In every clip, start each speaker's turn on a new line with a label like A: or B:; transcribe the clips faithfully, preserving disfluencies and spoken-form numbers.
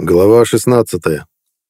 A: Глава шестнадцатая.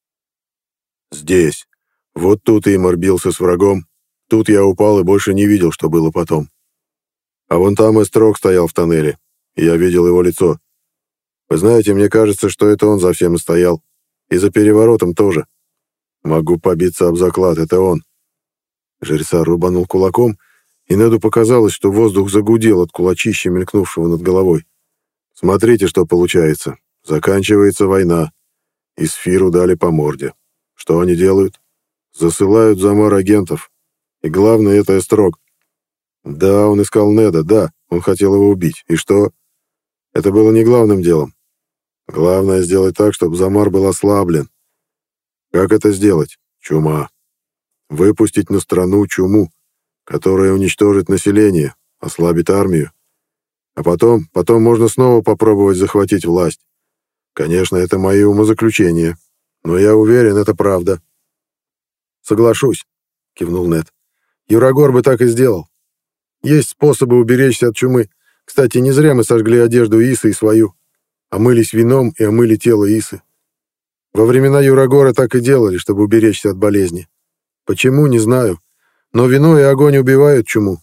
A: Здесь. Вот тут Имар бился с врагом. Тут я упал и больше не видел, что было потом. А вон там Эстрог стоял в тоннеле, и я видел его лицо. Вы знаете, мне кажется, что это он за всем и стоял. И за переворотом тоже. Могу побиться об заклад, это он. Жересар рубанул кулаком, и Неду показалось, что воздух загудел от кулачища, мелькнувшего над головой. Смотрите, что получается. Заканчивается война. И Сфиру дали по морде. Что они делают? Засылают в Замар агентов. И главное, это Эстрог. Да, он искал Неда, да, он хотел его убить. И что? Это было не главным делом. Главное сделать так, чтобы Замар был ослаблен. Как это сделать? Чума. Выпустить на страну чуму, которая уничтожит население, ослабит армию. А потом, потом можно снова попробовать захватить власть. Конечно, это мои умозаключения, но я уверен, это правда. Соглашусь, кивнул Нед. Юрагор бы так и сделал. Есть способы уберечься от чумы. Кстати, не зря мы сожгли одежду Исы и свою. Омылись вином и омыли тело Исы. Во времена Юрагора так и делали, чтобы уберечься от болезни. Почему, не знаю. Но вино и огонь убивают чуму.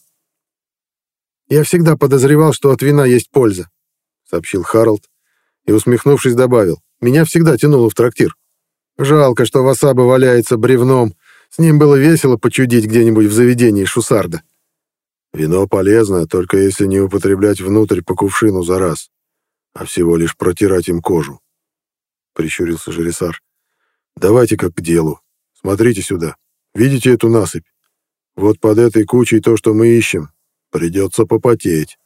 A: Я всегда подозревал, что от вина есть польза, сообщил Харалд и, усмехнувшись, добавил. Меня всегда тянуло в трактир. Жалко, что Васаба валяется бревном. С ним было весело почудить где-нибудь в заведении Шусарда. Вино полезно, только если не употреблять внутрь по кувшину за раз, а всего лишь протирать им кожу. Прищурился Жересар. Давайте-ка к делу. Смотрите сюда. Видите эту насыпь? Вот под этой кучей то, что мы ищем. Придется попотеть.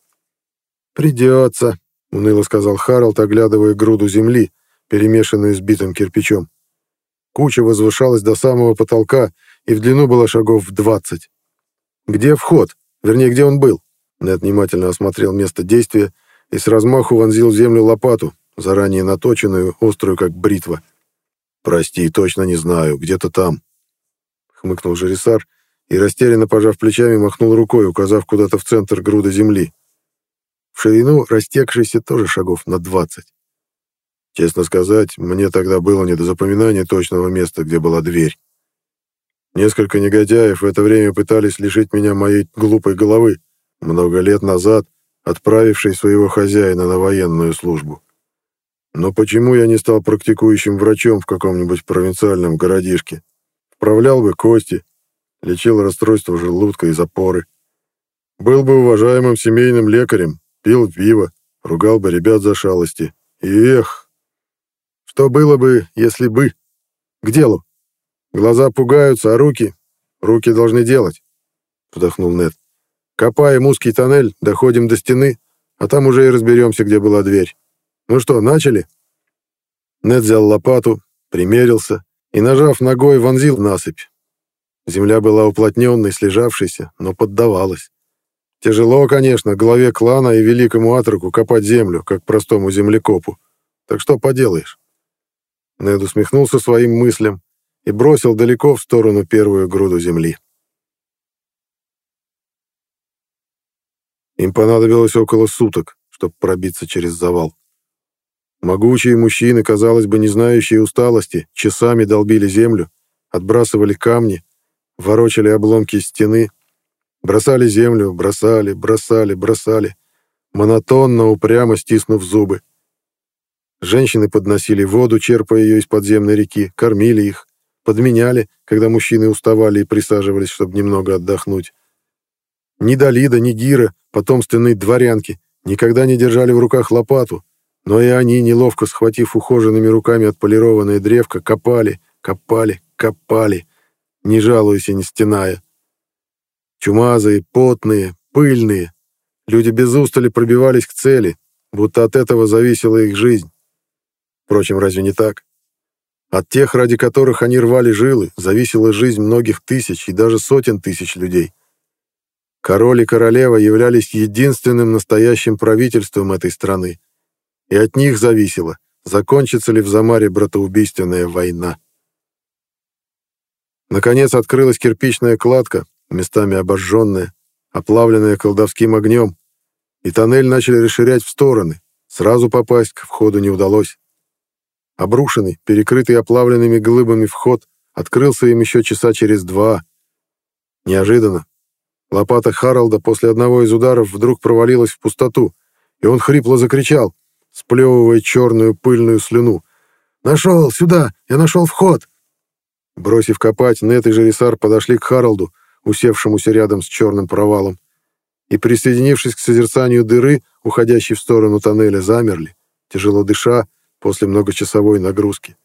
A: Придется, уныло сказал Харалд, оглядывая груду земли, перемешанную с битым кирпичом. Куча возвышалась до самого потолка и в длину была шагов в двадцать. Где вход? Вернее, где он был? Нед внимательно осмотрел место действия и с размаху вонзил в землю лопату, заранее наточенную, острую, как бритва. «Прости, точно не знаю, где-то там», — хмыкнул Жересар и, растерянно пожав плечами, махнул рукой, указав куда-то в центр груды земли. В ширину растекшейся тоже шагов на двадцать. Честно сказать, мне тогда было не до запоминания точного места, где была дверь. Несколько негодяев в это время пытались лишить меня моей глупой головы, много лет назад отправившей своего хозяина на военную службу. Но почему я не стал практикующим врачом в каком-нибудь провинциальном городишке? Вправлял бы кости, лечил расстройства желудка и запоры. Был бы уважаемым семейным лекарем, пил пиво, ругал бы ребят за шалости. И эх, что было бы, если бы... К делу. Глаза пугаются, а руки... Руки должны делать, вздохнул Нед. Копаем узкий тоннель, доходим до стены, а там уже и разберемся, где была дверь. Ну что, начали? Нед взял лопату, примерился и, нажав ногой, вонзил в насыпь. Земля была уплотненной, слежавшейся, но поддавалась. Тяжело, конечно, главе клана и великому атроку копать землю, как простому землекопу. Так что поделаешь? Нед усмехнулся своим мыслям и бросил далеко в сторону первую груду земли. Им понадобилось около суток, чтобы пробиться через завал. Могучие мужчины, казалось бы, не знающие усталости, часами долбили землю, отбрасывали камни, ворочали обломки стены, бросали землю, бросали, бросали, бросали, монотонно, упрямо стиснув зубы. Женщины подносили воду, черпая ее из подземной реки, кормили их, подменяли, когда мужчины уставали и присаживались, чтобы немного отдохнуть. Ни Далида, ни Гира, потомственные дворянки, никогда не держали в руках лопату, но и они, неловко схватив ухоженными руками отполированное древко, копали, копали, копали, не жалуясь и не стеная. Чумазые, потные, пыльные, люди без устали пробивались к цели, будто от этого зависела их жизнь. Впрочем, разве не так? От тех, ради которых они рвали жилы, зависела жизнь многих тысяч и даже сотен тысяч людей. Король и королева являлись единственным настоящим правительством этой страны, и от них зависело, закончится ли в Замаре братоубийственная война. Наконец открылась кирпичная кладка, местами обожженная, оплавленная колдовским огнем, и тоннель начали расширять в стороны, сразу попасть к входу не удалось. Обрушенный, перекрытый оплавленными глыбами вход открылся им еще часа через два. Неожиданно лопата Харалда после одного из ударов вдруг провалилась в пустоту, и он хрипло закричал, сплевывая черную пыльную слюну. «Нашел! Сюда! Я нашел вход!» Бросив копать, Нед и Жерисар подошли к Харалду, усевшемуся рядом с черным провалом, и, присоединившись к созерцанию дыры, уходящей в сторону тоннеля, замерли, тяжело дыша после многочасовой нагрузки.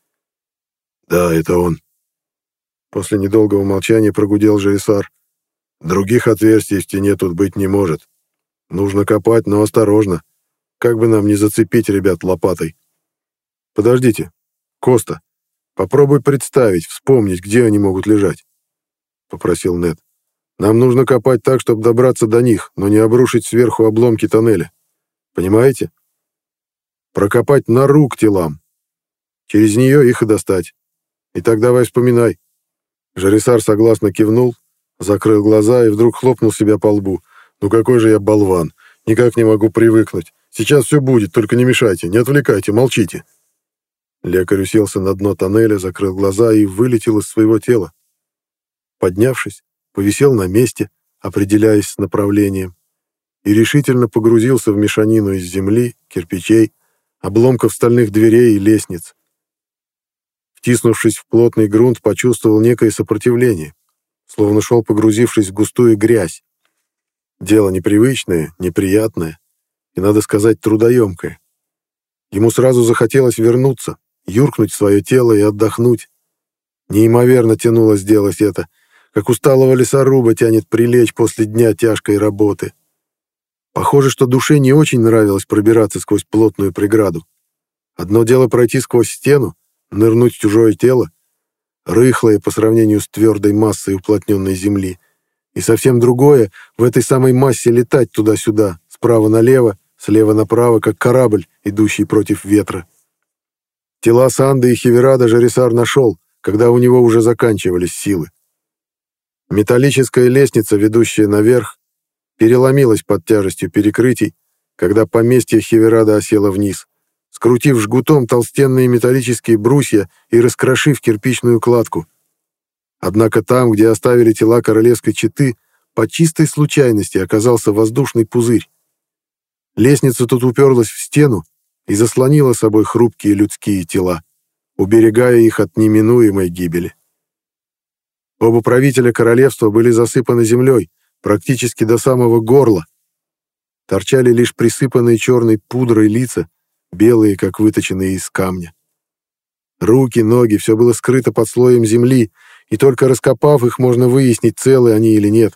A: «Да, это он». После недолгого молчания прогудел Жерисар. «Других отверстий в стене тут быть не может. Нужно копать, но осторожно. Как бы нам не зацепить ребят лопатой. Подождите, Коста, попробуй представить, вспомнить, где они могут лежать», — попросил Нед. «Нам нужно копать так, чтобы добраться до них, но не обрушить сверху обломки тоннеля. Понимаете? Прокопать нору к телам. Через нее их и достать. Итак, давай вспоминай». Жерисар согласно кивнул, закрыл глаза и вдруг хлопнул себя по лбу. «Ну какой же я болван! Никак не могу привыкнуть. Сейчас все будет, только не мешайте, не отвлекайте, молчите». Лекарь уселся на дно тоннеля, закрыл глаза и вылетел из своего тела. Поднявшись, повисел на месте, определяясь с направлением, и решительно погрузился в мешанину из земли, кирпичей, обломков стальных дверей и лестниц. Втиснувшись в плотный грунт, почувствовал некое сопротивление, словно шел, погрузившись в густую грязь. Дело непривычное, неприятное и, надо сказать, трудоемкое. Ему сразу захотелось вернуться, юркнуть в свое тело и отдохнуть. Неимоверно тянуло сделать это, как усталого лесоруба тянет прилечь после дня тяжкой работы. Похоже, что душе не очень нравилось пробираться сквозь плотную преграду. Одно дело пройти сквозь стену, нырнуть в чужое тело, рыхлое по сравнению с твердой массой уплотненной земли, и совсем другое — в этой самой массе летать туда-сюда, справа налево, слева направо, как корабль, идущий против ветра. Тела Санды и Хеверада Жерисар нашел, когда у него уже заканчивались силы. Металлическая лестница, ведущая наверх, переломилась под тяжестью перекрытий, когда поместье Хеверада осело вниз, скрутив жгутом толстенные металлические брусья и раскрошив кирпичную кладку. Однако там, где оставили тела королевской четы, по чистой случайности оказался воздушный пузырь. Лестница тут уперлась в стену и заслонила собой хрупкие людские тела, уберегая их от неминуемой гибели. Оба правителя королевства были засыпаны землей, практически до самого горла. Торчали лишь присыпанные черной пудрой лица, белые, как выточенные из камня. Руки, ноги, все было скрыто под слоем земли, и только раскопав их, можно выяснить, целы они или нет.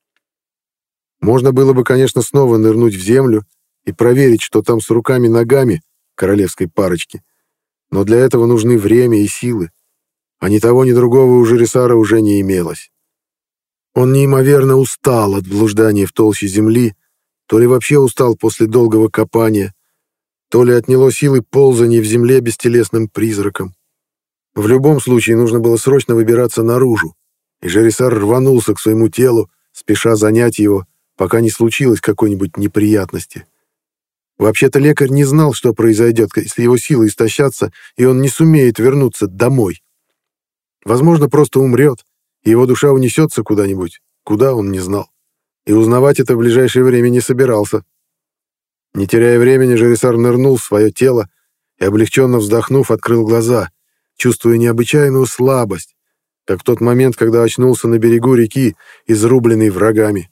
A: Можно было бы, конечно, снова нырнуть в землю и проверить, что там с руками-ногами королевской парочки, но для этого нужны время и силы, а ни того, ни другого у Жерисара уже не имелось. Он неимоверно устал от блуждания в толще земли, то ли вообще устал после долгого копания, то ли отняло силы ползания в земле бестелесным призраком. В любом случае нужно было срочно выбираться наружу, и Жерисар рванулся к своему телу, спеша занять его, пока не случилось какой-нибудь неприятности. Вообще-то лекарь не знал, что произойдет, если его силы истощатся, и он не сумеет вернуться домой. Возможно, просто умрет, и его душа унесется куда-нибудь, куда он не знал. И узнавать это в ближайшее время не собирался. Не теряя времени, Жерисар нырнул в свое тело и, облегченно вздохнув, открыл глаза, чувствуя необычайную слабость, как в тот момент, когда очнулся на берегу реки, изрубленный врагами.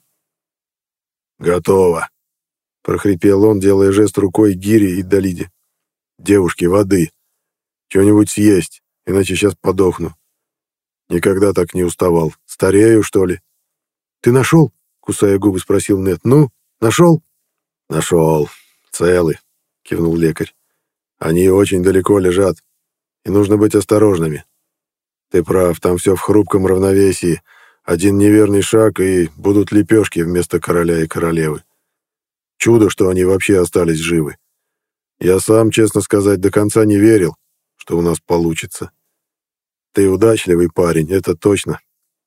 A: «Готово!» — прохрипел он, делая жест рукой Гире и Далиде. «Девушки, воды! Что-нибудь съесть, иначе сейчас подохну. Никогда так не уставал. Старею, что ли?» «Ты нашел?» — кусая губы, спросил Нед. «Ну, нашел?» «Нашел. Целы», — кивнул лекарь. «Они очень далеко лежат, и нужно быть осторожными. Ты прав, там все в хрупком равновесии. Один неверный шаг, и будут лепешки вместо короля и королевы. Чудо, что они вообще остались живы. Я сам, честно сказать, до конца не верил, что у нас получится. Ты удачливый парень, это точно».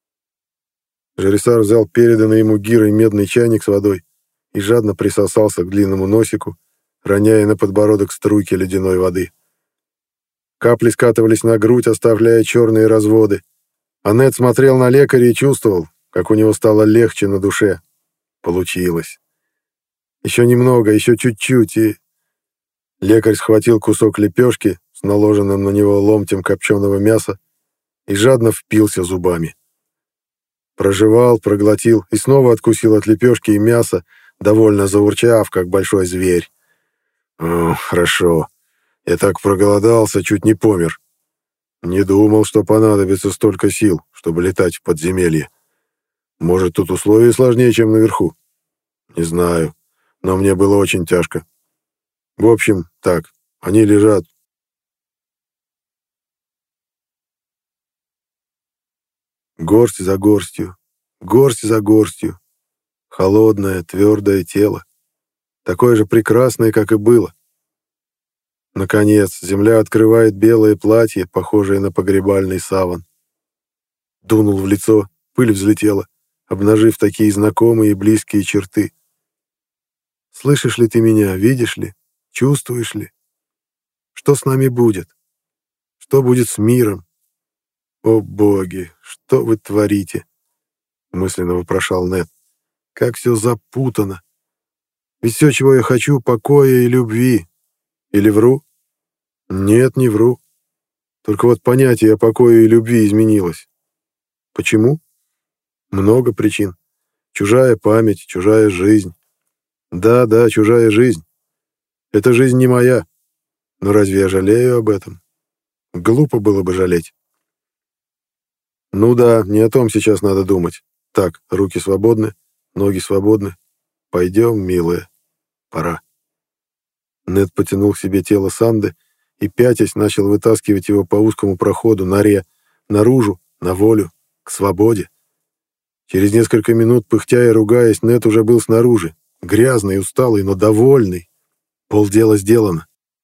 A: Жерисар взял переданный ему Гирой медный чайник с водой и жадно присосался к длинному носику, роняя на подбородок струйки ледяной воды. Капли скатывались на грудь, оставляя черные разводы. Аннет смотрел на лекаря и чувствовал, как у него стало легче на душе. Получилось. Еще немного, еще чуть-чуть, и... Лекарь схватил кусок лепешки с наложенным на него ломтем копченого мяса и жадно впился зубами. Прожевал, проглотил и снова откусил от лепешки и мяса, довольно заурчав, как большой зверь. «О, хорошо. Я так проголодался, чуть не помер. Не думал, что понадобится столько сил, чтобы летать в подземелье. Может, тут условия сложнее, чем наверху? Не знаю, но мне было очень тяжко. В общем, так, они лежат». Горсть за горстью, горсть за горстью. Холодное, твердое тело. Такое же прекрасное, как и было. Наконец, земля открывает белое платье, похожее на погребальный саван. Дунул в лицо, пыль взлетела, обнажив такие знакомые и близкие черты. Слышишь ли ты меня, видишь ли, чувствуешь ли? Что с нами будет? Что будет с миром? О боги, что вы творите? Мысленно вопрошал Нед. Как все запутано. Ведь все, чего я хочу, покоя и любви. Или вру? Нет, не вру. Только вот понятие о покое и любви изменилось. Почему? Много причин. Чужая память, чужая жизнь. Да, да, чужая жизнь. Эта жизнь не моя. Но разве я жалею об этом? Глупо было бы жалеть. Ну да, не о том сейчас надо думать. Так, руки свободны, ноги свободны. Пойдем, милая. Пора. Нед потянул к себе тело Санды и, пятясь, начал вытаскивать его по узкому проходу, норе, наружу, на волю, к свободе. Через несколько минут, пыхтя и ругаясь, Нед уже был снаружи, грязный, усталый, но довольный. Полдела сделано.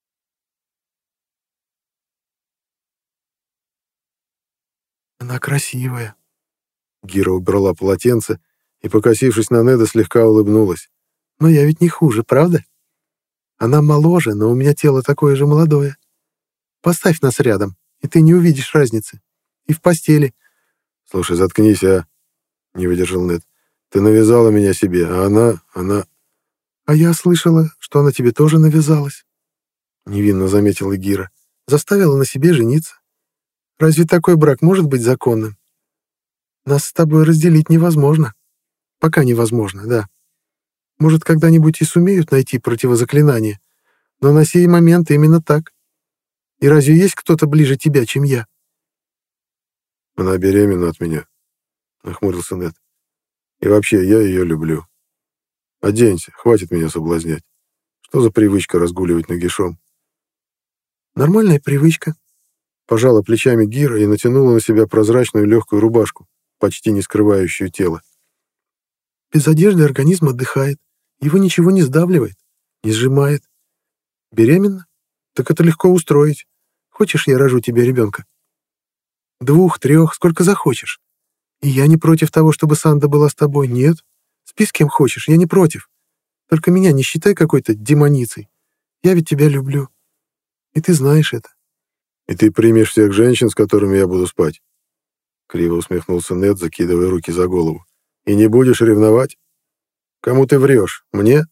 A: «Она красивая». Гира убрала полотенце и, покосившись на Неда, слегка улыбнулась. «Но я ведь не хуже, правда? Она моложе, но у меня тело такое же молодое. Поставь нас рядом, и ты не увидишь разницы. И в постели». «Слушай, заткнись, а...» — не выдержал Нед. «Ты навязала меня себе, а она... она...» «А я слышала, что она тебе тоже навязалась», — невинно заметила Гира. «Заставила на себе жениться. Разве такой брак может быть законным? Нас с тобой разделить невозможно. Пока невозможно, да. Может, когда-нибудь и сумеют найти противозаклинание, но на сей момент именно так. И разве есть кто-то ближе тебя, чем я?» «Она беременна от меня», — нахмурился Нед. «И вообще, я ее люблю. Оденься, хватит меня соблазнять. Что за привычка разгуливать нагишом?» «Нормальная привычка», — пожала плечами Гира и натянула на себя прозрачную легкую рубашку, почти не скрывающую тело. «Без одежды организм отдыхает, его ничего не сдавливает, не сжимает. Беременна? Так это легко устроить. Хочешь, я рожу тебе ребенка? Двух, трех, сколько захочешь. И я не против того, чтобы Санда была с тобой, нет. Спи с кем хочешь, я не против. Только меня не считай какой-то демоницей. Я ведь тебя люблю. И ты знаешь это». «И ты примешь всех женщин, с которыми я буду спать?» Криво усмехнулся Нед, закидывая руки за голову. «И не будешь ревновать? Кому ты врешь? Мне?»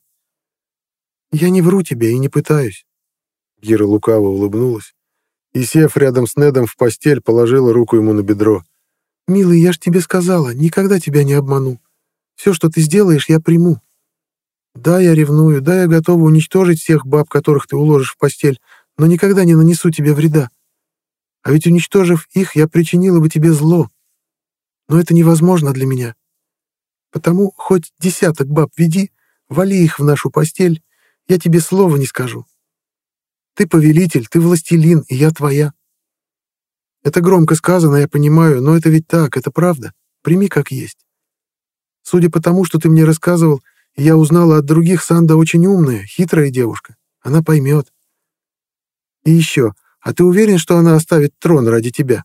A: «Я не вру тебе и не пытаюсь». Гира лукаво улыбнулась и, сев рядом с Недом в постель, положила руку ему на бедро. «Милый, я ж тебе сказала, никогда тебя не обману. Все, что ты сделаешь, я приму. Да, я ревную, да, я готова уничтожить всех баб, которых ты уложишь в постель, но никогда не нанесу тебе вреда. А ведь, уничтожив их, я причинила бы тебе зло. Но это невозможно для меня. Потому хоть десяток баб веди, вали их в нашу постель, я тебе слова не скажу. Ты повелитель, ты властелин, и я твоя. Это громко сказано, я понимаю, но это ведь так, это правда. Прими как есть. Судя по тому, что ты мне рассказывал, я узнала от других, Санда очень умная, хитрая девушка. Она поймет. И еще, а ты уверен, что она оставит трон ради тебя?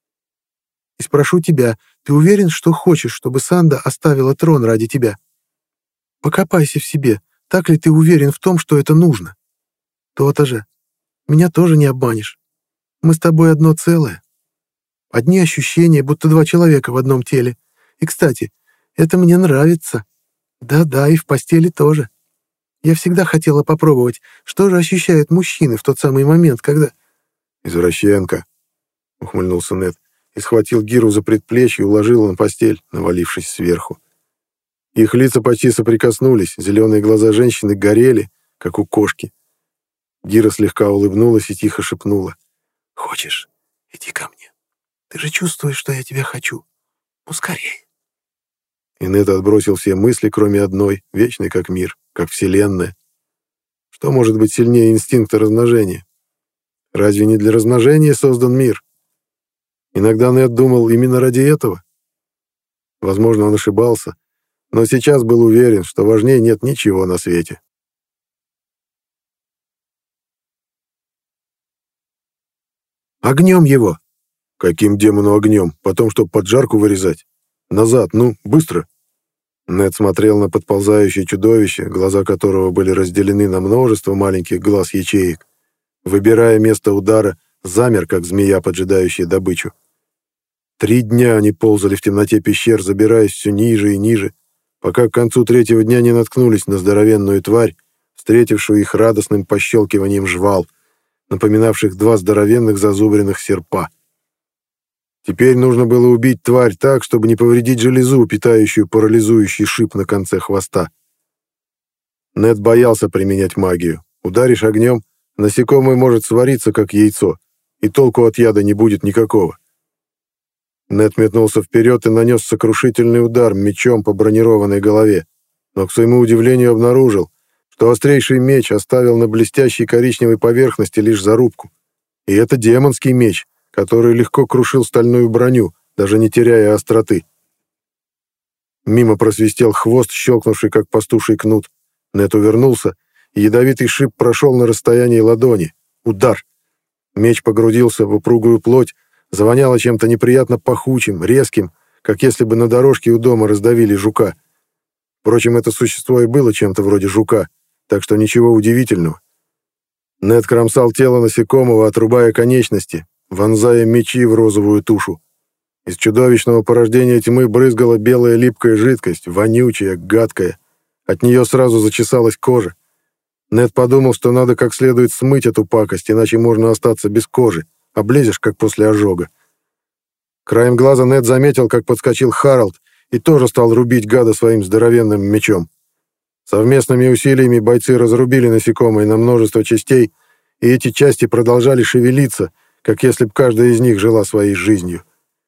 A: И спрошу тебя, ты уверен, что хочешь, чтобы Санда оставила трон ради тебя? Покопайся в себе, так ли ты уверен в том, что это нужно? То-то же. Меня тоже не обманешь.
B: Мы с тобой одно целое. Одни ощущения, будто два человека в одном теле. И, кстати, это мне нравится. Да-да, и в постели тоже. Я всегда хотела попробовать, что же ощущают мужчины в тот самый момент, когда...»
A: «Извращенка», — ухмыльнулся Нед и схватил Гиру за предплечье и уложил на постель, навалившись сверху. Их лица почти соприкоснулись, зеленые глаза женщины горели, как у кошки. Гира слегка улыбнулась и тихо шепнула:
B: «Хочешь? Иди ко мне. Ты же чувствуешь, что я тебя хочу. Ну, скорее».
A: И Нед отбросил все мысли, кроме одной, вечной как мир, как вселенная. Что может быть сильнее инстинкта размножения? Разве не для размножения создан мир? Иногда Нед думал именно ради этого. Возможно, он ошибался, но сейчас был уверен, что важнее нет ничего на свете. «Огнем его!» «Каким демону огнем? Потом, чтоб поджарку вырезать? Назад, ну, быстро!» Нед смотрел на подползающее чудовище, глаза которого были разделены на множество маленьких глаз-ячеек. Выбирая место удара, замер, как змея, поджидающая добычу. Три дня они ползали в темноте пещер, забираясь все ниже и ниже, пока к концу третьего дня не наткнулись на здоровенную тварь, встретившую их радостным пощелкиванием жвал, напоминавших два здоровенных зазубренных серпа. Теперь нужно было убить тварь так, чтобы не повредить железу, питающую парализующий шип на конце хвоста. Нед боялся применять магию. Ударишь огнем, насекомое может свариться, как яйцо, и толку от яда не будет никакого. Нед метнулся вперед и нанес сокрушительный удар мечом по бронированной голове, но, к своему удивлению, обнаружил, что острейший меч оставил на блестящей коричневой поверхности лишь зарубку. И это демонский меч, который легко крушил стальную броню, даже не теряя остроты. Мимо просвистел хвост, щелкнувший, как пастуший кнут. Нед увернулся, и ядовитый шип прошел на расстоянии ладони. Удар. Меч погрузился в упругую плоть, завоняло чем-то неприятно пахучим, резким, как если бы на дорожке у дома раздавили жука. Впрочем, это существо и было чем-то вроде жука, так что ничего удивительного. Нед кромсал тело насекомого, отрубая конечности, вонзая мечи в розовую тушу. Из чудовищного порождения тьмы брызгала белая липкая жидкость, вонючая, гадкая. От нее сразу зачесалась кожа. Нед подумал, что надо как следует смыть эту пакость, иначе можно остаться без кожи, облезешь, как после ожога. Краем глаза Нед заметил, как подскочил Харалд и тоже стал рубить гада своим здоровенным мечом. Совместными усилиями бойцы разрубили насекомое на множество частей, и эти части продолжали шевелиться, как если б каждая из них жила своей жизнью.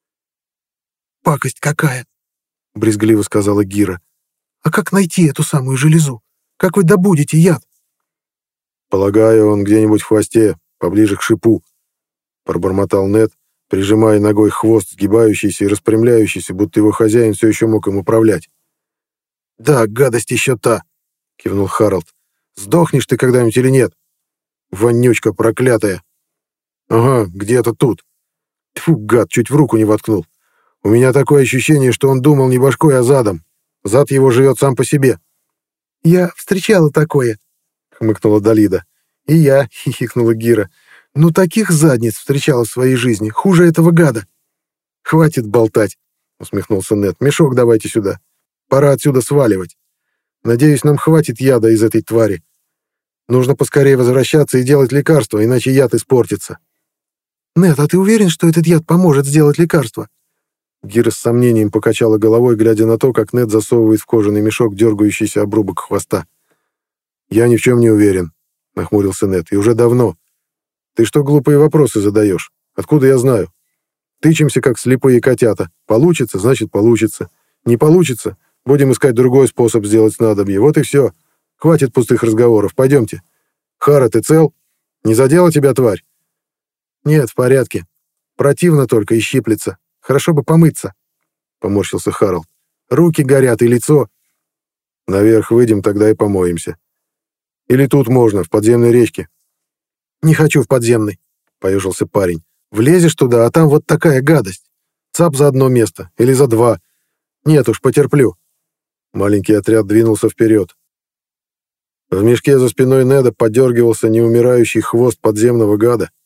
B: «Пакость какая!» — брезгливо сказала Гира. «А как найти эту самую железу? Как вы добудете яд?»
A: «Полагаю, он где-нибудь в хвосте, поближе к шипу», — пробормотал Нед, прижимая ногой хвост, сгибающийся и распрямляющийся, будто его хозяин все еще мог им управлять. «Да, гадость еще та», — кивнул Харалд. «Сдохнешь ты когда-нибудь или нет? Вонючка проклятая!» «Ага, где-то тут. Тьфу, гад, чуть в руку не воткнул. У меня такое ощущение, что он думал не башкой, а задом. Зад его живет сам по себе».
B: «Я встречала такое», — хмыкнула Далида. «И я», — хихикнула Гира. «Ну, таких задниц встречала в своей жизни. Хуже этого гада». «Хватит болтать», — усмехнулся Нед. «Мешок давайте сюда. Пора отсюда сваливать. Надеюсь, нам хватит яда из этой твари. Нужно поскорее возвращаться и делать лекарство, иначе яд испортится». «Нед, а ты уверен, что этот яд поможет сделать лекарство?»
A: Гира с сомнением покачала головой, глядя на то, как Нед засовывает в кожаный мешок дергающийся обрубок хвоста. «Я ни в чем не уверен», — нахмурился Нед, — «и уже давно. Ты что глупые вопросы задаешь? Откуда я знаю? Тычемся, как слепые котята. Получится, значит, получится. Не получится, будем искать другой способ сделать снадобье. Вот и все. Хватит пустых разговоров, пойдемте. Хара, ты цел? Не задела тебя тварь?» «Нет, в порядке. Противно только и щиплется. Хорошо бы помыться», — поморщился Харалд. «Руки горят и лицо». «Наверх выйдем, тогда и помоемся. Или тут можно, в подземной речке».
B: «Не хочу в подземной», — поежился парень. «Влезешь туда, а там вот такая гадость. Цап за одно место или за два. Нет уж, потерплю».
A: Маленький отряд двинулся вперед. В мешке за спиной Неда подергивался неумирающий хвост подземного гада.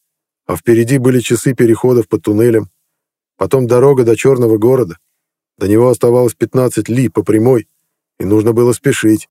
A: А впереди были часы переходов по туннелям, потом дорога до Черного города. До него оставалось пятнадцать ли по прямой, и нужно было спешить.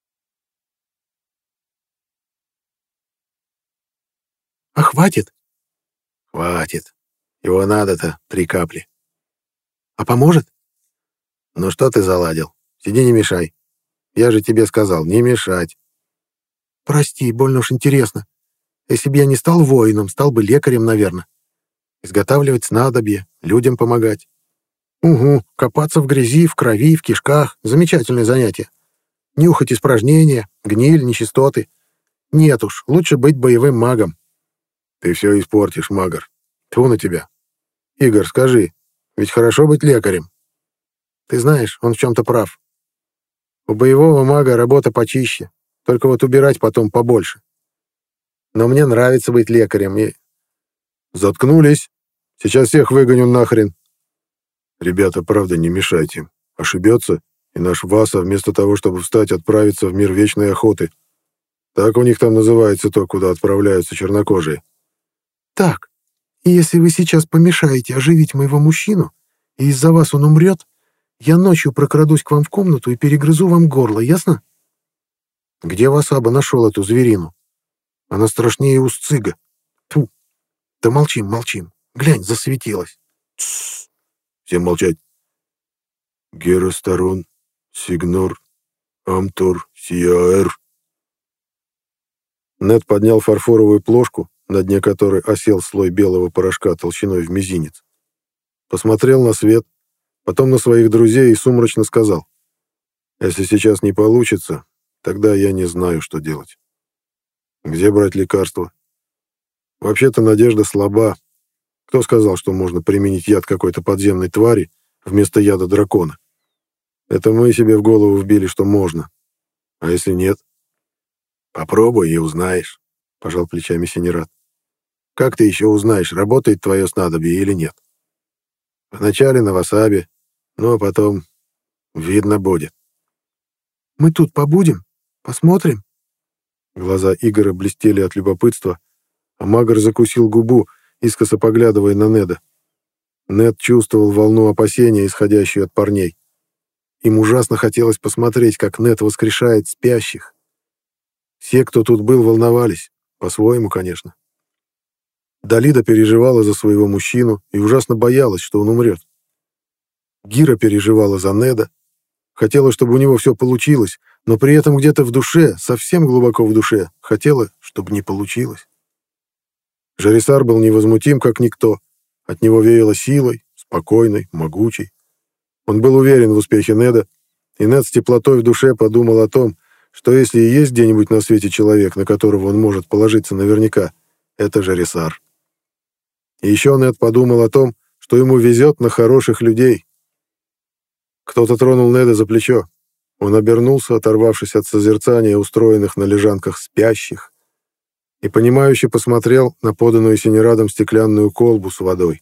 B: «А хватит?»
A: «Хватит. Его надо-то три капли».
B: «А поможет?»
A: «Ну что ты заладил? Сиди, не мешай. Я же тебе сказал, не мешать».
B: «Прости, больно уж интересно. Если бы я не стал воином, стал бы лекарем, наверное. Изготавливать снадобья, людям помогать. Угу, копаться в грязи, в крови, в кишках. Замечательное занятие. Нюхать испражнения, гниль, нечистоты. Нет уж, лучше быть боевым магом».
A: «Ты все испортишь, Магар. Тьфу на тебя. Игорь, скажи, ведь хорошо быть лекарем?»
B: «Ты знаешь, он в чем-то прав. У боевого мага работа почище, только вот убирать потом побольше. Но мне нравится быть лекарем и...»
A: «Заткнулись. Сейчас всех выгоню нахрен». «Ребята, правда, не мешайте. Ошибется, и наш Васа, вместо того, чтобы встать, отправится в мир вечной охоты. Так у них там называется то, куда отправляются чернокожие».
B: «Так, и если вы сейчас помешаете оживить моего мужчину, и из-за вас он умрет, я ночью прокрадусь к вам в комнату и перегрызу вам горло, ясно?» «Где Васаба нашел эту зверину? Она страшнее Усцыга. Тьфу! Да молчим, молчим. Глянь, засветилась».
A: «Тссс! Всем молчать. Геросторон, Сигнор, Амтор, Сиаэр». Нед поднял фарфоровую плошку, на дне которой осел слой белого порошка толщиной в мизинец. Посмотрел на свет, потом на своих друзей и сумрачно сказал: «Если сейчас не получится, тогда я не знаю, что делать. Где брать лекарства? Вообще-то надежда слаба. Кто сказал, что можно применить яд какой-то подземной твари вместо яда дракона? Это мы себе в голову вбили, что можно. А если нет? Попробуй и узнаешь», — пожал плечами Синерат. «Как ты еще узнаешь, работает твое снадобье или нет? Вначале на васабе, ну а потом видно будет».
B: «Мы тут побудем? Посмотрим?»
A: Глаза Игоря блестели от любопытства, а Магар закусил губу, искоса поглядывая на Неда. Нед чувствовал волну опасения, исходящую от парней. Им ужасно хотелось посмотреть, как Нед воскрешает спящих. Все, кто тут был, волновались. По-своему, конечно. Далида переживала за своего мужчину и ужасно боялась, что он умрет. Гира переживала за Неда, хотела, чтобы у него все получилось, но при этом где-то в душе, совсем глубоко в душе, хотела, чтобы не получилось. Жарисар был невозмутим, как никто. От него веяло силой, спокойной, могучей. Он был уверен в успехе Неда, и Нед с теплотой в душе подумал о том, что если и есть где-нибудь на свете человек, на которого он может положиться наверняка, это Жарисар. И еще Нед подумал о том, что ему везет на хороших людей. Кто-то тронул Неда за плечо. Он обернулся, оторвавшись от созерцания устроенных на лежанках спящих, и понимающе посмотрел на поданную Синерадом стеклянную колбу с водой.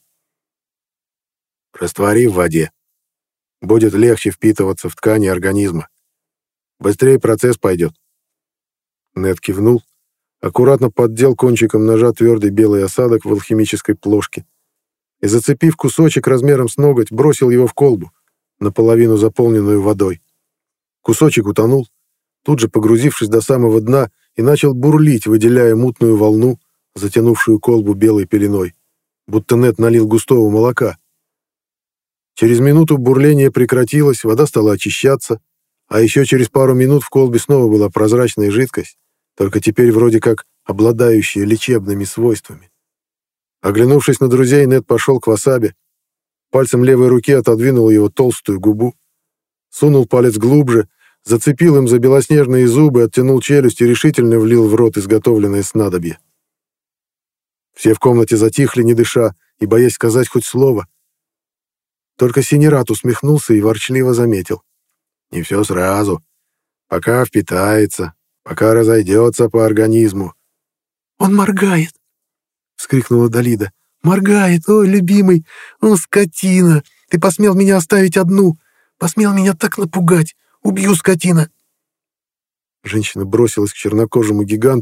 A: «Раствори в воде. Будет легче впитываться в ткани организма. Быстрее процесс пойдет». Нед кивнул, аккуратно поддел кончиком ножа твердый белый осадок в алхимической плошке и, зацепив кусочек размером с ноготь, бросил его в колбу, наполовину заполненную водой. Кусочек утонул, тут же погрузившись до самого дна, и начал бурлить, выделяя мутную волну, затянувшую колбу белой пеленой, будто Нед налил густого молока. Через минуту бурление прекратилось, вода стала очищаться, а еще через пару минут в колбе снова была прозрачная жидкость, только теперь вроде как обладающая лечебными свойствами. Оглянувшись на друзей, Нед пошел к васабе, пальцем левой руки отодвинул его толстую губу, сунул палец глубже, зацепил им за белоснежные зубы, оттянул челюсть и решительно влил в рот изготовленное снадобье. Все в комнате затихли, не дыша, и боясь сказать хоть слово. Только Синерат усмехнулся и ворчливо заметил: «Не все сразу. Пока впитается, пока разойдется по организму».
B: «Он моргает!» — вскрикнула Далида. «Моргает! Ой, любимый! Он скотина! Ты посмел меня оставить одну! Посмел меня так напугать! Убью, скотина!» Женщина бросилась к чернокожему гиганту,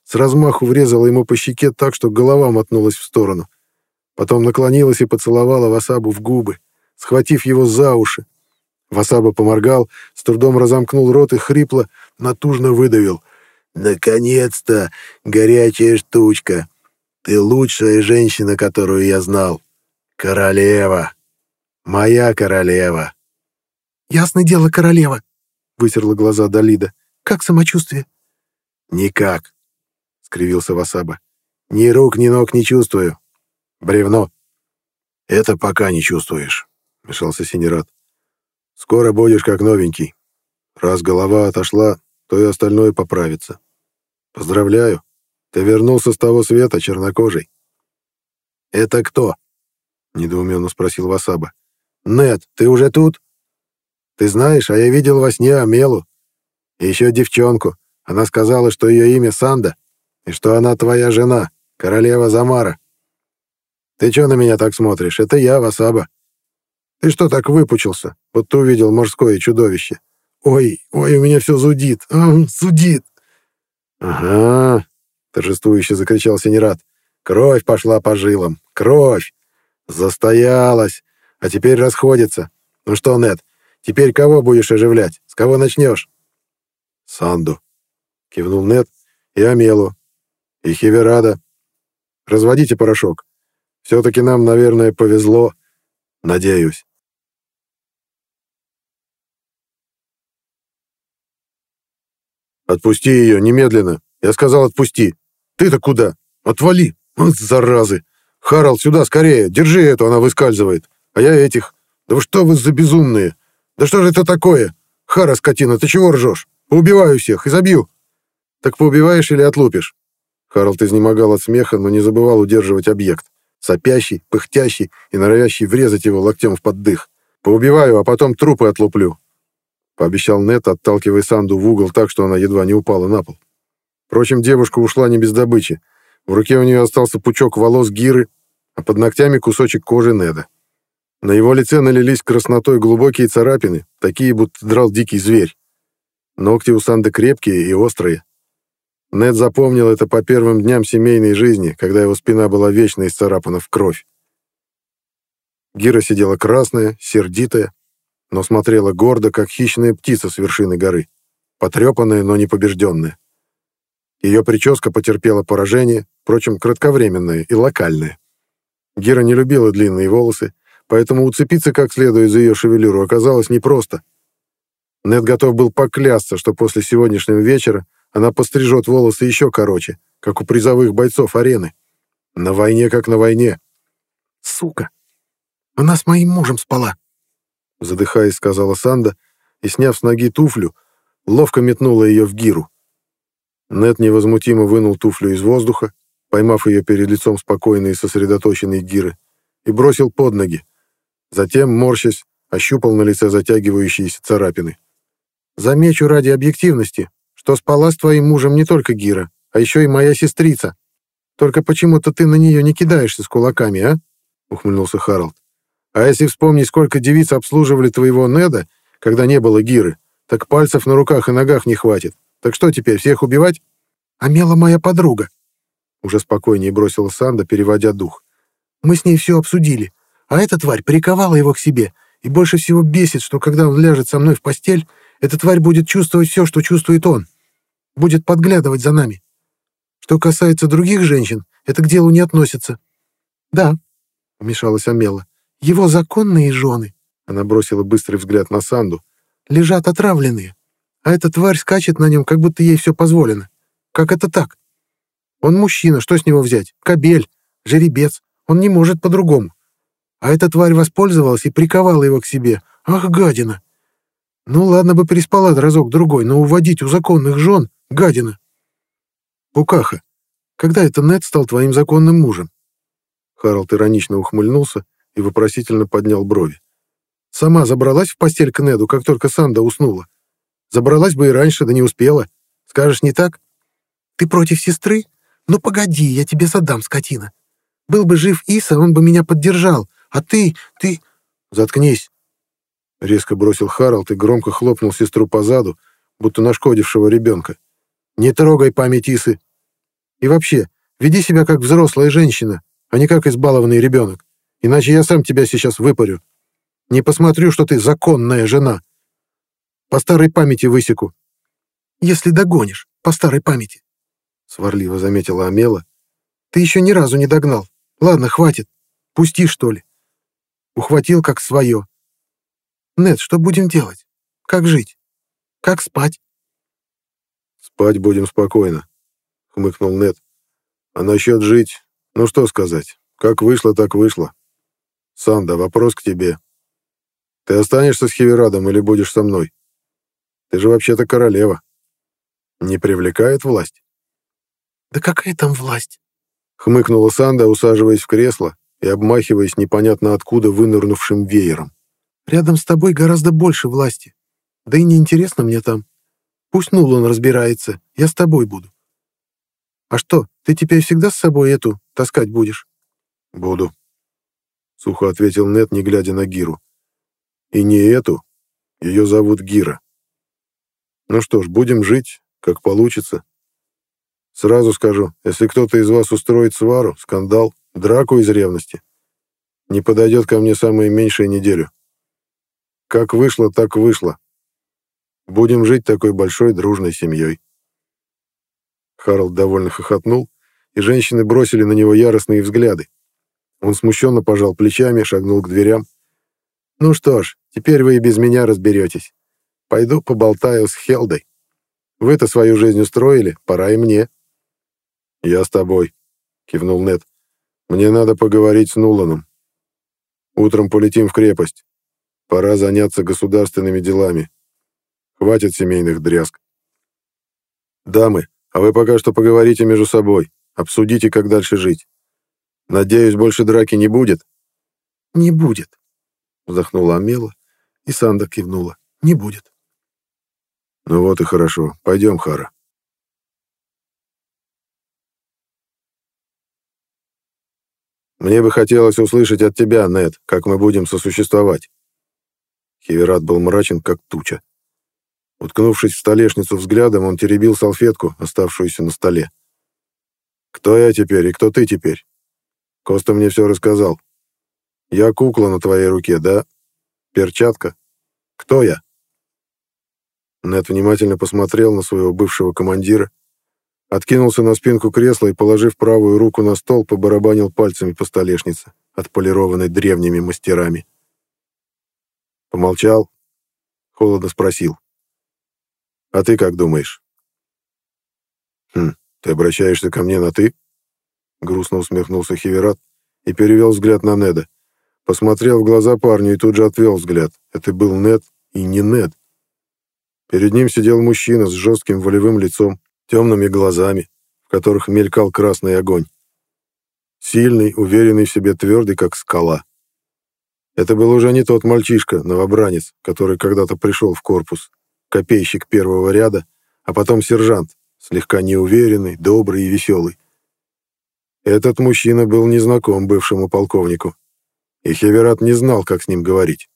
B: с размаху врезала ему по щеке так, что голова мотнулась в сторону. Потом наклонилась и поцеловала Васабу в губы, схватив его за уши. Васаба поморгал, с трудом разомкнул рот и хрипло, натужно выдавил: «Наконец-то, горячая штучка! Ты лучшая женщина, которую я знал! Королева! Моя королева!»
C: «Ясное дело, королева!» — вытерла глаза Далида. «Как самочувствие?»
B: «Никак», — скривился Васаба. «Ни рук, ни ног не чувствую. Бревно». «Это пока не чувствуешь», — вмешался Синерат. «Скоро будешь как новенький. Раз голова отошла, то и остальное поправится. Поздравляю, ты вернулся с того света чернокожий». «Это кто?» — недоуменно спросил Васаба. «Нед, ты уже тут? Ты знаешь, а я видел во сне Амелу. И еще девчонку. Она сказала, что ее имя Санда, и что она твоя жена, королева Замара. Ты че на меня так смотришь? Это я, Васаба. Ты что так выпучился, вот ты увидел морское чудовище? Ой, ой, у меня все зудит, а, зудит». «Ага», — торжествующе закричал Синерат. «Кровь пошла по жилам, кровь! Застоялась, а теперь расходится. Ну что, Нед, теперь кого будешь оживлять? С кого начнешь?» «Санду», — кивнул Нед, — «и Амелу, и Хеверада. Разводите порошок. Все-таки нам, наверное, повезло. Надеюсь». «Отпусти ее, немедленно. Я сказал, отпусти. Ты-то куда? Отвали. Вот заразы. Харалд, сюда, скорее. Держи эту, она выскальзывает. А я этих. Да вы что вы за безумные? Да что же это такое? Хара, скотина, ты чего ржешь? Поубиваю всех и забью». «Так поубиваешь или отлупишь?» Харалд изнемогал от смеха, но не забывал удерживать объект. Сопящий, пыхтящий и норовящий врезать его локтем в поддых. «Поубиваю, а потом трупы отлуплю», — пообещал Нед, отталкивая Санду в угол так, что она едва не упала на пол. Впрочем, девушка ушла не без добычи. В руке у нее остался пучок волос Гиры, а под ногтями кусочек кожи Неда. На его лице налились краснотой глубокие царапины, такие, будто драл дикий зверь. Ногти у Санды крепкие и острые. Нед запомнил это по первым дням семейной жизни, когда его спина была вечно исцарапана в кровь. Гира сидела красная, сердитая, но смотрела гордо, как хищная птица с вершины горы, потрепанная, но не побежденная. Ее прическа потерпела поражение, впрочем, кратковременное и локальное. Гира не любила длинные волосы, поэтому уцепиться как следует за ее шевелюру оказалось непросто. Нед готов был поклясться, что после сегодняшнего вечера она пострижет волосы еще короче, как у призовых бойцов арены. На войне как на войне.
C: «Сука! Она с моим мужем спала!»
B: Задыхаясь, сказала Санда, и, сняв с ноги туфлю, ловко метнула ее в Гиру. Нед невозмутимо вынул туфлю из воздуха, поймав ее перед лицом спокойной и сосредоточенной Гиры, и бросил под ноги. Затем, морщась, ощупал на лице затягивающиеся царапины. «Замечу ради объективности, что спала с твоим мужем не только Гира, а еще и моя сестрица. Только почему-то ты на нее не кидаешься с кулаками, а?» — ухмыльнулся Харалд. «А если вспомнить, сколько девиц обслуживали твоего Неда, когда не было Гиры, так пальцев на руках и ногах не хватит. Так что теперь, всех убивать?»
C: «Амела моя подруга»,
B: — уже спокойнее бросила Санда, переводя дух.
C: «Мы с ней все обсудили, а эта тварь приковала его к себе, и больше всего бесит, что когда он ляжет со мной в постель, эта тварь будет чувствовать все, что чувствует он. Будет подглядывать за нами. Что касается других женщин, это к делу не относится». «Да», — вмешалась Амела, — «его законные жены», — она бросила быстрый взгляд на Санду, — «лежат отравленные, а эта тварь скачет на нем, как будто ей все позволено. Как это так? Он мужчина, что с него взять? Кобель, жеребец, он не может по-другому. А эта тварь воспользовалась и приковала его к себе. Ах, гадина! Ну ладно бы переспала разок-другой, но уводить у законных жен — гадина.
B: Пукаха, когда это Нед стал твоим законным мужем?» Харалд иронично ухмыльнулся и вопросительно поднял брови. «Сама забралась в постель к Неду, как только Санда уснула. Забралась бы и раньше, да не успела. Скажешь, не так?»
C: «Ты против сестры? Ну погоди, я тебе задам, скотина. Был бы жив Иса, он бы меня поддержал, а ты, ты...»
B: «Заткнись!» — резко бросил Харалд и громко хлопнул сестру по заду, будто нашкодившего ребенка. «Не трогай память Исы. И вообще, веди себя как взрослая женщина, а не как избалованный ребенок. Иначе я сам тебя сейчас выпарю. Не посмотрю, что ты законная жена. По старой памяти высеку. Если догонишь, по старой памяти. Сварливо заметила Амела. Ты еще ни разу не догнал. Ладно, хватит. Пусти, что ли. Ухватил как свое. Нед, что будем делать? Как жить? Как спать?
A: Спать будем спокойно, хмыкнул Нед. А насчет жить, ну что сказать, как вышло, так вышло. Санда, вопрос к тебе. Ты останешься с Хеверадом или будешь со мной? Ты же вообще-то королева. Не привлекает власть?
B: Да какая там власть?
A: Хмыкнула Санда, усаживаясь в кресло и обмахиваясь непонятно откуда вынырнувшим веером.
B: Рядом с тобой гораздо больше власти. Да и неинтересно мне там. Пусть Нулан разбирается, я с тобой буду. А что, ты теперь всегда с собой эту таскать будешь?
A: Буду. Сухо ответил Нед, не глядя на Гиру. И не эту. Ее зовут Гира. Ну что ж, будем жить, как получится. Сразу скажу, если кто-то из вас устроит свару, скандал, драку из ревности, не подойдет ко мне самое меньшее неделю. Как вышло, так вышло. Будем жить такой большой дружной семьей. Харалд довольно хохотнул, и женщины бросили на него яростные взгляды. Он смущенно пожал плечами, шагнул к дверям. «Ну что ж, теперь вы и без меня разберетесь. Пойду поболтаю с Хелдой. Вы-то свою жизнь устроили, пора и мне». «Я с тобой», — кивнул Нед. «Мне надо поговорить с Нуланом. Утром полетим в крепость. Пора заняться государственными делами. Хватит семейных дрязг. Дамы, а вы пока что поговорите между собой, обсудите, как дальше жить. Надеюсь, больше драки не будет?»
B: «Не будет», — вздохнула Амела, и Санда кивнула. «Не будет».
A: «Ну вот и хорошо. Пойдем, Хара». «Мне бы хотелось услышать от тебя, Нед, как мы будем сосуществовать». Хеверат был мрачен, как туча. Уткнувшись в столешницу взглядом, он теребил салфетку, оставшуюся на столе. «Кто я теперь и кто ты теперь? Коста мне все рассказал. Я кукла на твоей руке, да? Перчатка? Кто я?» Нед внимательно посмотрел на своего бывшего командира, откинулся на спинку кресла и, положив правую руку на стол, побарабанил пальцами по столешнице, отполированной древними мастерами. Помолчал, холодно спросил. «А ты как думаешь?» «Хм, ты обращаешься ко мне на «ты»?» Грустно усмехнулся Хеверат и перевел взгляд на Неда. Посмотрел в глаза парню и тут же отвел взгляд. Это был Нед и не Нед. Перед ним сидел мужчина с жестким волевым лицом, темными глазами, в которых мелькал красный огонь. Сильный, уверенный в себе, твердый, как скала. Это был уже не тот мальчишка, новобранец, который когда-то пришел в корпус, копейщик первого ряда, а потом сержант, слегка неуверенный, добрый и веселый. Этот мужчина был незнаком бывшему полковнику, и Хеверат не знал, как с ним говорить.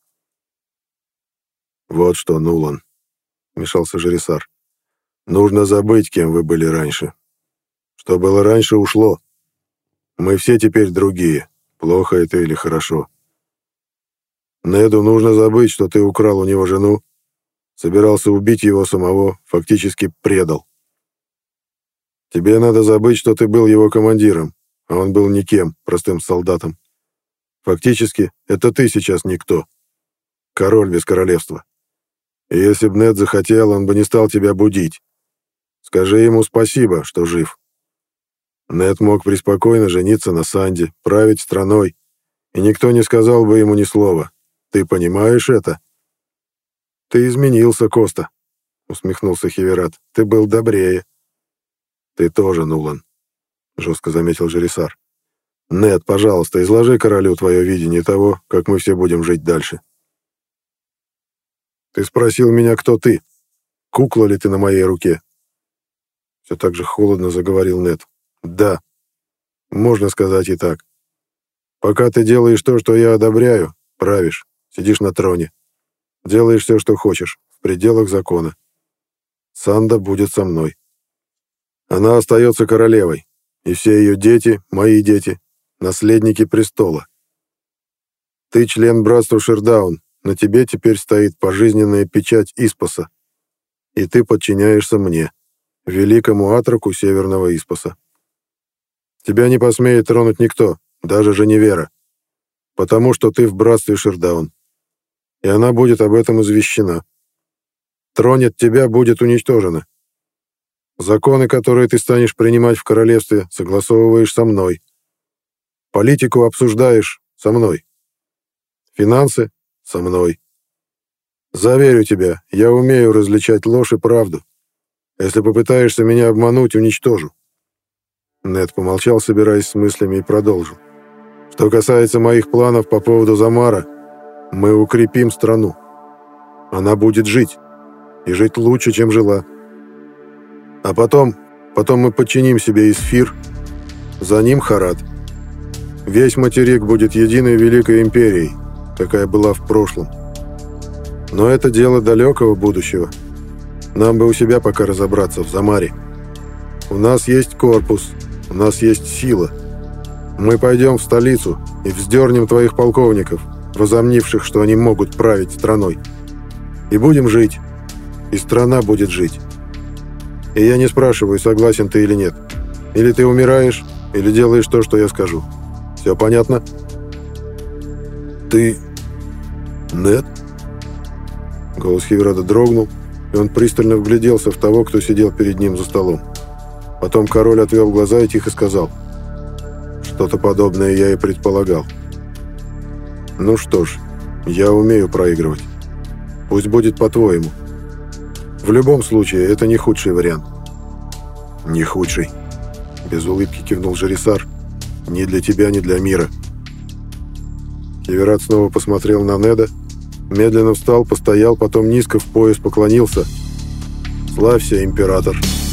A: «Вот что, Нулан», — вмешался Жересар, — «нужно забыть, кем вы были раньше. Что было раньше, ушло. Мы все теперь другие, плохо это или хорошо. Неду нужно забыть, что ты украл у него жену, собирался убить его самого, фактически предал. Тебе надо забыть, что ты был его командиром, а он был никем, простым солдатом. Фактически, это ты сейчас никто. Король без королевства. И если б Нед захотел, он бы не стал тебя будить. Скажи ему спасибо, что жив. Нед мог преспокойно жениться на Санде, править страной, и никто не сказал бы ему ни слова. Ты понимаешь это?» «Ты изменился, Коста», — усмехнулся Хеверат. «Ты был добрее». «Ты тоже, Нулан», — жестко заметил Жересар. «Нед, пожалуйста, изложи королю твое видение того, как мы все будем жить дальше». «Ты спросил меня, кто ты? Кукла ли ты на моей руке?» Все так же холодно заговорил Нед. «Да, можно сказать и так. Пока ты делаешь то, что я одобряю, правишь, сидишь на троне, делаешь все, что хочешь, в пределах закона. Санда будет со мной. Она остается королевой, И все ее дети, мои дети, наследники престола. Ты член братства Шердаун, на тебе теперь стоит пожизненная печать Испаса. И ты подчиняешься мне, великому атроку Северного Испаса. Тебя не посмеет тронуть никто, даже Женевера, потому что ты в братстве Шердаун. И она будет об этом извещена. Тронет тебя, будет уничтожена. Законы, которые ты станешь принимать в королевстве, согласовываешь со мной. Политику обсуждаешь со мной. Финансы — со мной. Заверю тебя, я умею различать ложь и правду. Если попытаешься меня обмануть, уничтожу». Нед помолчал, собираясь с мыслями, и продолжил. «Что касается моих планов по поводу Замара, мы укрепим страну. Она будет жить. И жить лучше, чем жила. А потом, потом мы подчиним себе Исфир, за ним Харат. Весь материк будет единой великой империей, какая была в прошлом. Но это дело далекого будущего. Нам бы у себя пока разобраться в Замаре. У нас есть корпус, у нас есть сила. Мы пойдем в столицу и вздернем твоих полковников, возомнивших, что они могут править страной. И будем жить. И страна будет жить. И я не спрашиваю, согласен ты или нет. Или ты умираешь, или делаешь то, что я скажу. Все понятно?» «Ты... Нед?» Голос Хеврада дрогнул, и он пристально вгляделся в того, кто сидел перед ним за столом. Потом король отвел глаза и тихо сказал: «Что-то подобное я и предполагал. Ну что ж, я умею проигрывать. Пусть будет по-твоему. В любом случае, это не худший вариант». «Не худший», — без улыбки кивнул Джерисар. «Ни для тебя, ни для мира». Хеврад снова посмотрел на Неда, медленно встал, постоял, потом низко в пояс поклонился. «Славься, император!»